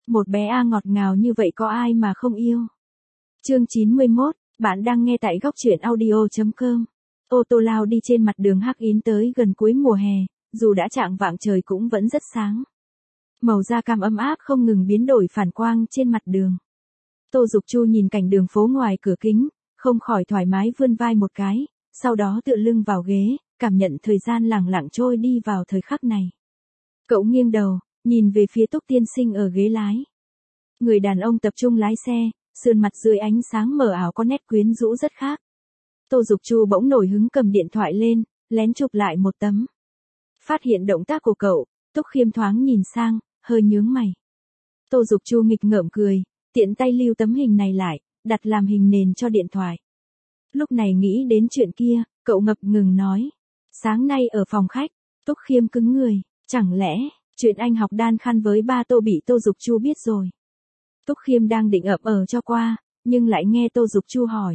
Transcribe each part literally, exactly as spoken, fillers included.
Một bé A ngọt ngào như vậy có ai mà không yêu. Chương chín mươi mốt, bạn đang nghe tại góc truyện audio chấm com. Ô tô lao đi trên mặt đường hắc yến tới gần cuối mùa hè, dù đã chạng vạng trời cũng vẫn rất sáng. Màu da cam ấm áp không ngừng biến đổi phản quang trên mặt đường. Tô Dục Chu nhìn cảnh đường phố ngoài cửa kính, không khỏi thoải mái vươn vai một cái, sau đó tựa lưng vào ghế, cảm nhận thời gian lẳng lặng trôi đi vào thời khắc này. Cậu nghiêng đầu, nhìn về phía Túc Tiên Sinh ở ghế lái. Người đàn ông tập trung lái xe, sườn mặt dưới ánh sáng mờ ảo có nét quyến rũ rất khác. Tô Dục Chu bỗng nổi hứng cầm điện thoại lên, lén chụp lại một tấm. Phát hiện động tác của cậu, Túc Khiêm thoáng nhìn sang, hơi nhướng mày. Tô Dục Chu nghịch ngợm cười, tiện tay lưu tấm hình này lại, đặt làm hình nền cho điện thoại. Lúc này nghĩ đến chuyện kia, cậu ngập ngừng nói. Sáng nay ở phòng khách, Túc Khiêm cứng người, chẳng lẽ, chuyện anh học đan khăn với ba Tô bị Tô Dục Chu biết rồi. Túc Khiêm đang định ậm ờ cho qua, nhưng lại nghe Tô Dục Chu hỏi.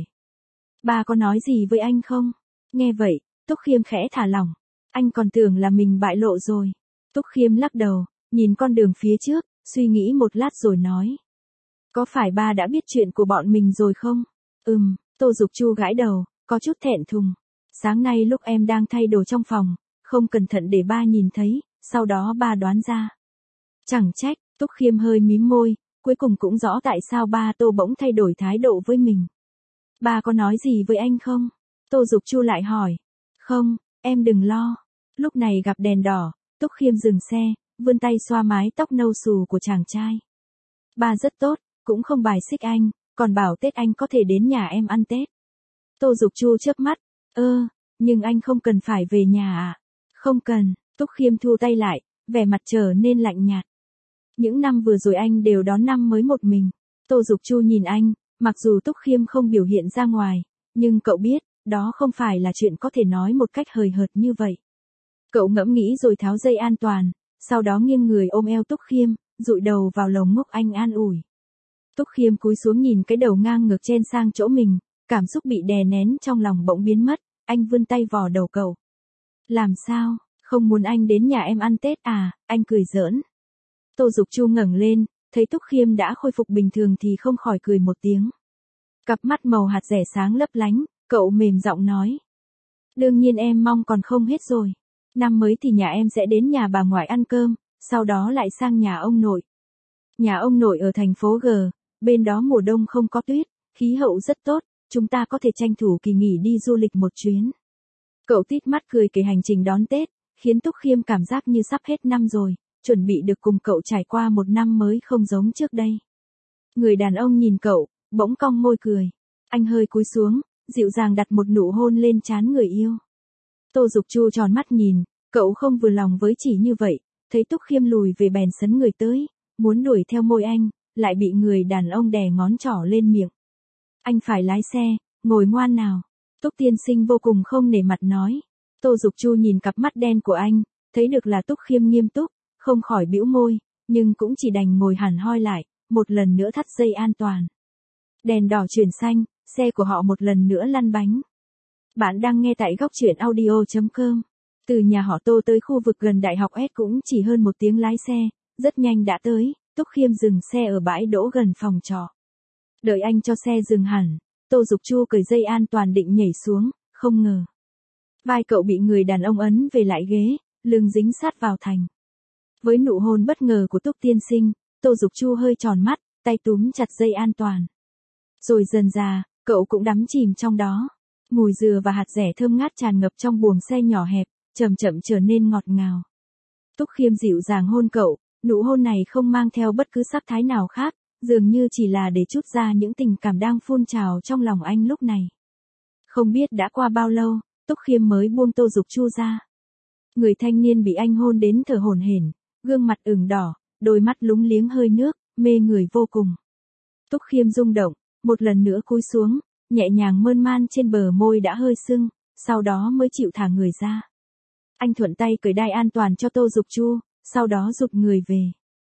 Ba có nói gì với anh không? Nghe vậy, Túc Khiêm khẽ thả lỏng. Anh còn tưởng là mình bại lộ rồi. Túc Khiêm lắc đầu, nhìn con đường phía trước, suy nghĩ một lát rồi nói. Có phải ba đã biết chuyện của bọn mình rồi không? Ừm, Tô Dục Chu gãi đầu, có chút thẹn thùng. Sáng nay lúc em đang thay đồ trong phòng, không cẩn thận để ba nhìn thấy, sau đó ba đoán ra. Chẳng trách, Túc Khiêm hơi mím môi, cuối cùng cũng rõ tại sao ba Tô bỗng thay đổi thái độ với mình. Ba có nói gì với anh không? Tô Dục Chu lại hỏi. Không, em đừng lo. Lúc này gặp đèn đỏ, Túc Khiêm dừng xe, vươn tay xoa mái tóc nâu xù của chàng trai. Ba rất tốt, cũng không bài xích anh, còn bảo Tết anh có thể đến nhà em ăn Tết. Tô Dục Chu chớp mắt. Ơ, nhưng anh không cần phải về nhà à? Không cần, Túc Khiêm thu tay lại, vẻ mặt trở nên lạnh nhạt. Những năm vừa rồi anh đều đón năm mới một mình. Tô Dục Chu nhìn anh, mặc dù Túc Khiêm không biểu hiện ra ngoài, nhưng cậu biết, đó không phải là chuyện có thể nói một cách hời hợt như vậy. Cậu ngẫm nghĩ rồi tháo dây an toàn, sau đó nghiêng người ôm eo Túc Khiêm, dụi đầu vào lồng ngực anh an ủi. Túc Khiêm cúi xuống nhìn cái đầu ngang ngược trên sang chỗ mình, cảm xúc bị đè nén trong lòng bỗng biến mất, anh vươn tay vò đầu cậu. Làm sao, không muốn anh đến nhà em ăn Tết à? Anh cười giỡn. Tô Dục Chu ngẩng lên, thấy Túc Khiêm đã khôi phục bình thường thì không khỏi cười một tiếng. Cặp mắt màu hạt dẻ sáng lấp lánh, cậu mềm giọng nói. Đương nhiên em mong còn không hết rồi. Năm mới thì nhà em sẽ đến nhà bà ngoại ăn cơm, sau đó lại sang nhà ông nội. Nhà ông nội ở thành phố G, bên đó mùa đông không có tuyết, khí hậu rất tốt, chúng ta có thể tranh thủ kỳ nghỉ đi du lịch một chuyến. Cậu tít mắt cười kể hành trình đón Tết, khiến Túc Khiêm cảm giác như sắp hết năm rồi, chuẩn bị được cùng cậu trải qua một năm mới không giống trước đây. Người đàn ông nhìn cậu, bỗng cong môi cười. Anh hơi cúi xuống, dịu dàng đặt một nụ hôn lên trán người yêu. Tô Dục Chu tròn mắt nhìn, cậu không vừa lòng với chỉ như vậy, thấy Túc Khiêm lùi về bèn sấn người tới, muốn đuổi theo môi anh, lại bị người đàn ông đè ngón trỏ lên miệng. Anh phải lái xe, ngồi ngoan nào. Túc Tiên Sinh vô cùng không nể mặt nói. Tô Dục Chu nhìn cặp mắt đen của anh, thấy được là Túc Khiêm nghiêm túc, không khỏi bĩu môi, nhưng cũng chỉ đành ngồi hẳn hoi lại, một lần nữa thắt dây an toàn. Đèn đỏ chuyển xanh, xe của họ một lần nữa lăn bánh. Bạn đang nghe tại góc truyện audio chấm com. Từ nhà họ Tô tới khu vực gần Đại học S cũng chỉ hơn một tiếng lái xe, rất nhanh đã tới, Túc Khiêm dừng xe ở bãi đỗ gần phòng trọ. Đợi anh cho xe dừng hẳn, Tô Dục Chu cởi dây an toàn định nhảy xuống, không ngờ. Vai cậu bị người đàn ông ấn về lại ghế, lưng dính sát vào thành. Với nụ hôn bất ngờ của Túc Tiên Sinh, Tô Dục Chu hơi tròn mắt, tay túm chặt dây an toàn. Rồi dần dà, cậu cũng đắm chìm trong đó. Mùi dừa và hạt dẻ thơm ngát tràn ngập trong buồng xe nhỏ hẹp, chậm chậm trở nên ngọt ngào. Túc Khiêm dịu dàng hôn cậu, nụ hôn này không mang theo bất cứ sắc thái nào khác, dường như chỉ là để trút ra những tình cảm đang phun trào trong lòng anh lúc này. Không biết đã qua bao lâu, Túc Khiêm mới buông Tô Dục Chu ra. Người thanh niên bị anh hôn đến thở hổn hển, gương mặt ửng đỏ, đôi mắt lúng liếng hơi nước, mê người vô cùng. Túc Khiêm rung động, một lần nữa cúi xuống, nhẹ nhàng mơn man trên bờ môi đã hơi sưng, sau đó mới chịu thả người ra. Anh thuận tay cởi đai an toàn cho Tô Dục Chu, sau đó giục người về.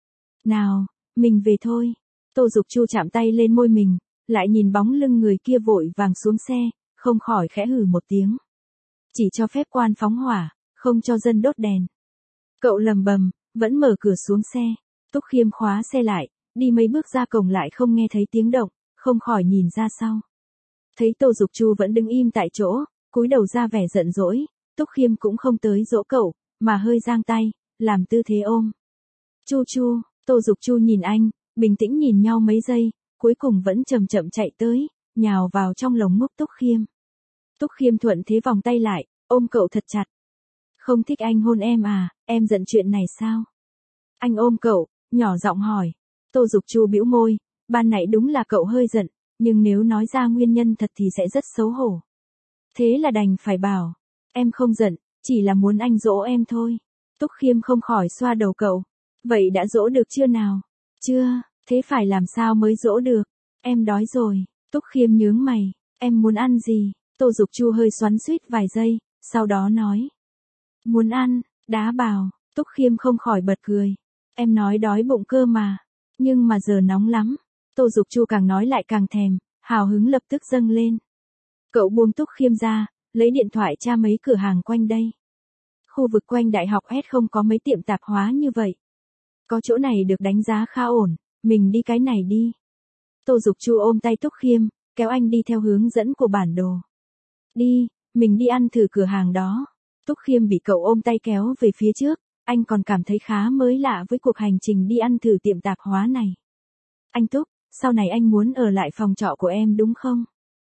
Nào, mình về thôi. Tô Dục Chu chạm tay lên môi mình, lại nhìn bóng lưng người kia vội vàng xuống xe, không khỏi khẽ hừ một tiếng. Chỉ cho phép quan phóng hỏa, không cho dân đốt đèn. Cậu lầm bầm, vẫn mở cửa xuống xe. Túc Khiêm khóa xe lại, đi mấy bước ra cổng lại không nghe thấy tiếng động, không khỏi nhìn ra sau. Thấy Tô Dục Chu vẫn đứng im tại chỗ, cúi đầu ra vẻ giận dỗi, Túc Khiêm cũng không tới dỗ cậu, mà hơi giang tay, làm tư thế ôm. Chu Chu, Tô Dục Chu nhìn anh, bình tĩnh nhìn nhau mấy giây, cuối cùng vẫn chậm chậm chạy tới, nhào vào trong lồng ngực Túc Khiêm. Túc Khiêm thuận thế vòng tay lại, ôm cậu thật chặt. Không thích anh hôn em à, em giận chuyện này sao? Anh ôm cậu, nhỏ giọng hỏi. Tô Dục Chu bĩu môi, ban nãy đúng là cậu hơi giận, nhưng nếu nói ra nguyên nhân thật thì sẽ rất xấu hổ. Thế là đành phải bảo, em không giận, chỉ là muốn anh dỗ em thôi. Túc Khiêm không khỏi xoa đầu cậu. Vậy đã dỗ được chưa nào? Chưa, thế phải làm sao mới dỗ được? Em đói rồi. Túc Khiêm nhướng mày, em muốn ăn gì? Tô Dục Chu hơi xoắn xuýt vài giây, sau đó nói. Muốn ăn, đá bào. Túc Khiêm không khỏi bật cười. Em nói đói bụng cơ mà. Nhưng mà giờ nóng lắm. Tô Dục Chu càng nói lại càng thèm, hào hứng lập tức dâng lên. Cậu buông Túc Khiêm ra, lấy điện thoại tra mấy cửa hàng quanh đây. Khu vực quanh đại học S không có mấy tiệm tạp hóa như vậy. Có chỗ này được đánh giá khá ổn, mình đi cái này đi. Tô Dục Chu ôm tay Túc Khiêm, kéo anh đi theo hướng dẫn của bản đồ. Đi, mình đi ăn thử cửa hàng đó. Túc Khiêm bị cậu ôm tay kéo về phía trước, anh còn cảm thấy khá mới lạ với cuộc hành trình đi ăn thử tiệm tạp hóa này. Anh Túc, sau này anh muốn ở lại phòng trọ của em đúng không?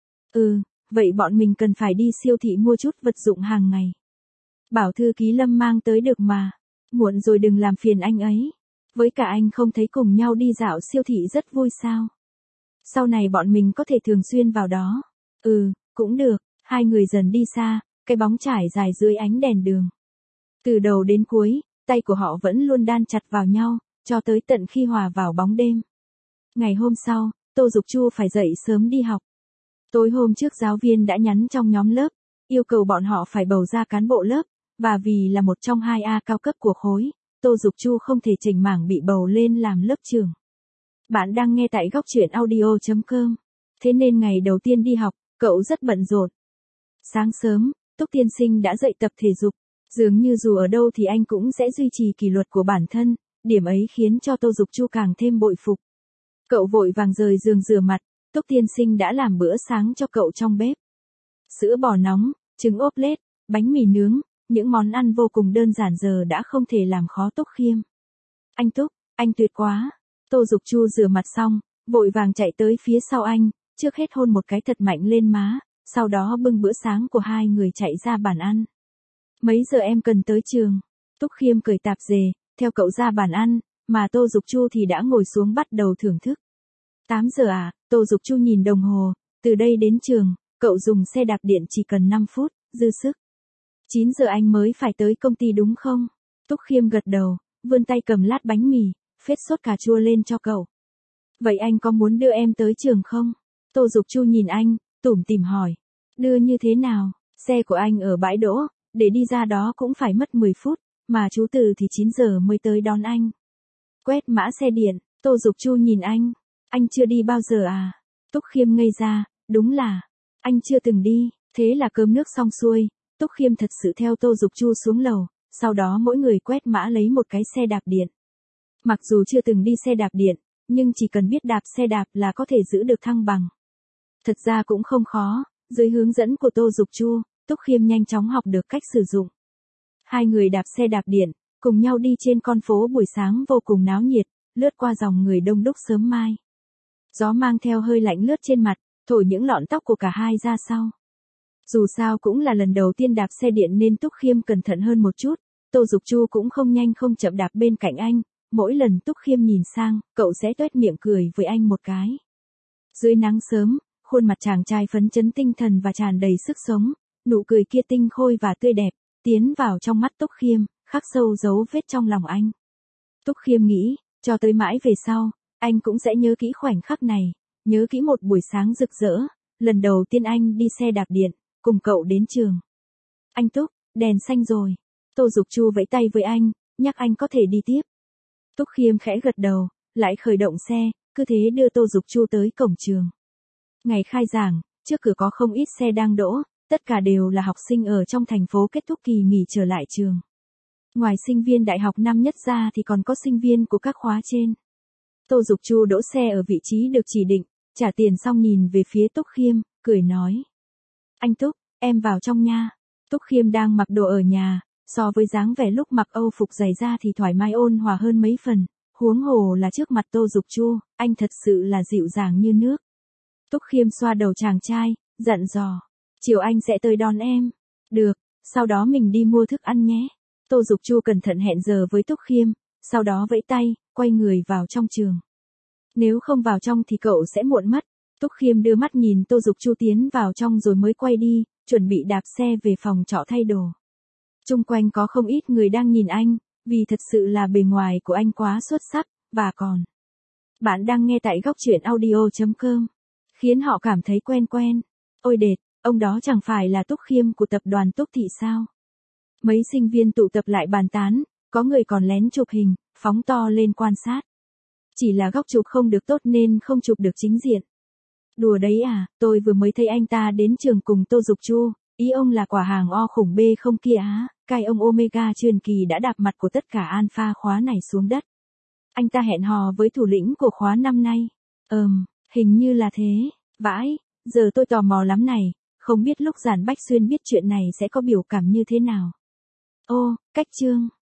Ừ, vậy bọn mình cần phải đi siêu thị mua chút vật dụng hàng ngày. Bảo thư ký Lâm mang tới được mà. Muộn rồi đừng làm phiền anh ấy. Với cả anh không thấy cùng nhau đi dạo siêu thị rất vui sao? Sau này bọn mình có thể thường xuyên vào đó. Ừ, cũng được. Hai người dần đi xa, cái bóng trải dài dưới ánh đèn đường. Từ đầu đến cuối, tay của họ vẫn luôn đan chặt vào nhau, cho tới tận khi hòa vào bóng đêm. Ngày hôm sau, Tô Dục Chu phải dậy sớm đi học. Tối hôm trước giáo viên đã nhắn trong nhóm lớp, yêu cầu bọn họ phải bầu ra cán bộ lớp, và vì là một trong hai A cao cấp của khối, Tô Dục Chu không thể chỉnh mảng bị bầu lên làm lớp trưởng. Bạn đang nghe tại góc truyện audio chấm com. Thế nên ngày đầu tiên đi học, cậu rất bận rộn. Sáng sớm, Túc tiên sinh đã dậy tập thể dục. Dường như dù ở đâu thì anh cũng sẽ duy trì kỷ luật của bản thân, điểm ấy khiến cho Tô Dục Chu càng thêm bội phục. Cậu vội vàng rời giường rửa mặt, Túc tiên sinh đã làm bữa sáng cho cậu trong bếp. Sữa bò nóng, trứng ốp lết, bánh mì nướng, những món ăn vô cùng đơn giản giờ đã không thể làm khó Túc Khiêm. Anh Túc, anh tuyệt quá. Tô Dục Chu rửa mặt xong, vội vàng chạy tới phía sau anh, trước hết hôn một cái thật mạnh lên má, sau đó bưng bữa sáng của hai người chạy ra bàn ăn. Mấy giờ em cần tới trường? Túc Khiêm cởi tạp dề, theo cậu ra bàn ăn, mà Tô Dục Chu thì đã ngồi xuống bắt đầu thưởng thức. tám giờ à? Tô Dục Chu nhìn đồng hồ, từ đây đến trường, cậu dùng xe đạp điện chỉ cần năm phút, dư sức. chín giờ anh mới phải tới công ty đúng không? Túc Khiêm gật đầu, vươn tay cầm lát bánh mì, phết sốt cà chua lên cho cậu. Vậy anh có muốn đưa em tới trường không? Tô Dục Chu nhìn anh, tủm tỉm hỏi. Đưa như thế nào? Xe của anh ở bãi đỗ, để đi ra đó cũng phải mất mười phút, mà chú Từ thì chín giờ mới tới đón anh. Quét mã xe điện, Tô Dục Chu nhìn anh. Anh chưa đi bao giờ à? Túc Khiêm ngây ra, đúng là, anh chưa từng đi. Thế là cơm nước xong xuôi, Túc Khiêm thật sự theo Tô Dục Chu xuống lầu, sau đó mỗi người quét mã lấy một cái xe đạp điện. Mặc dù chưa từng đi xe đạp điện, nhưng chỉ cần biết đạp xe đạp là có thể giữ được thăng bằng. Thật ra cũng không khó, dưới hướng dẫn của Tô Dục Chu, Túc Khiêm nhanh chóng học được cách sử dụng. Hai người đạp xe đạp điện, cùng nhau đi trên con phố buổi sáng vô cùng náo nhiệt, lướt qua dòng người đông đúc sớm mai. Gió mang theo hơi lạnh lướt trên mặt, thổi những lọn tóc của cả hai ra sau. Dù sao cũng là lần đầu tiên đạp xe điện nên Túc Khiêm cẩn thận hơn một chút, Tô Dục Chu cũng không nhanh không chậm đạp bên cạnh anh, mỗi lần Túc Khiêm nhìn sang, cậu sẽ tuét miệng cười với anh một cái. Dưới nắng sớm, khuôn mặt chàng trai phấn chấn tinh thần và tràn đầy sức sống, nụ cười kia tinh khôi và tươi đẹp, tiến vào trong mắt Túc Khiêm, khắc sâu dấu vết trong lòng anh. Túc Khiêm nghĩ, cho tới mãi về sau, anh cũng sẽ nhớ kỹ khoảnh khắc này, nhớ kỹ một buổi sáng rực rỡ, lần đầu tiên anh đi xe đạp điện, cùng cậu đến trường. Anh Túc, đèn xanh rồi. Tô Dục Chu vẫy tay với anh, nhắc anh có thể đi tiếp. Túc Khiêm khẽ gật đầu, lại khởi động xe, cứ thế đưa Tô Dục Chu tới cổng trường. Ngày khai giảng, trước cửa có không ít xe đang đỗ, tất cả đều là học sinh ở trong thành phố kết thúc kỳ nghỉ trở lại trường. Ngoài sinh viên đại học năm nhất ra thì còn có sinh viên của các khóa trên. Tô Dục Chu đỗ xe ở vị trí được chỉ định, trả tiền xong nhìn về phía Túc Khiêm, cười nói. Anh Túc, em vào trong nha. Túc Khiêm đang mặc đồ ở nhà, so với dáng vẻ lúc mặc Âu phục giày da thì thoải mái ôn hòa hơn mấy phần, huống hồ là trước mặt Tô Dục Chu, anh thật sự là dịu dàng như nước. Túc Khiêm xoa đầu chàng trai, dặn dò. Chiều anh sẽ tới đón em. Được, sau đó mình đi mua thức ăn nhé. Tô Dục Chu cẩn thận hẹn giờ với Túc Khiêm, sau đó vẫy tay, quay người vào trong trường. Nếu không vào trong thì cậu sẽ muộn mất. Túc Khiêm đưa mắt nhìn Tô Dục Chu tiến vào trong rồi mới quay đi, chuẩn bị đạp xe về phòng trọ thay đồ. Chung quanh có không ít người đang nhìn anh, vì thật sự là bề ngoài của anh quá xuất sắc, và còn. Bạn đang nghe tại góc truyện audio chấm com, khiến họ cảm thấy quen quen. Ôi đệt, ông đó chẳng phải là Túc Khiêm của tập đoàn Túc Thị sao? Mấy sinh viên tụ tập lại bàn tán, có người còn lén chụp hình, phóng to lên quan sát. Chỉ là góc chụp không được tốt nên không chụp được chính diện. Đùa đấy à, tôi vừa mới thấy anh ta đến trường cùng Tô Dục Chu, ý ông là quả hàng O khủng B không kia á, cái ông Omega truyền kỳ đã đạp mặt của tất cả alpha khóa này xuống đất. Anh ta hẹn hò với thủ lĩnh của khóa năm nay. Ừm, hình như là thế, vãi, giờ tôi tò mò lắm này, không biết lúc Giản Bách Xuyên biết chuyện này sẽ có biểu cảm như thế nào. Ô, cách chương.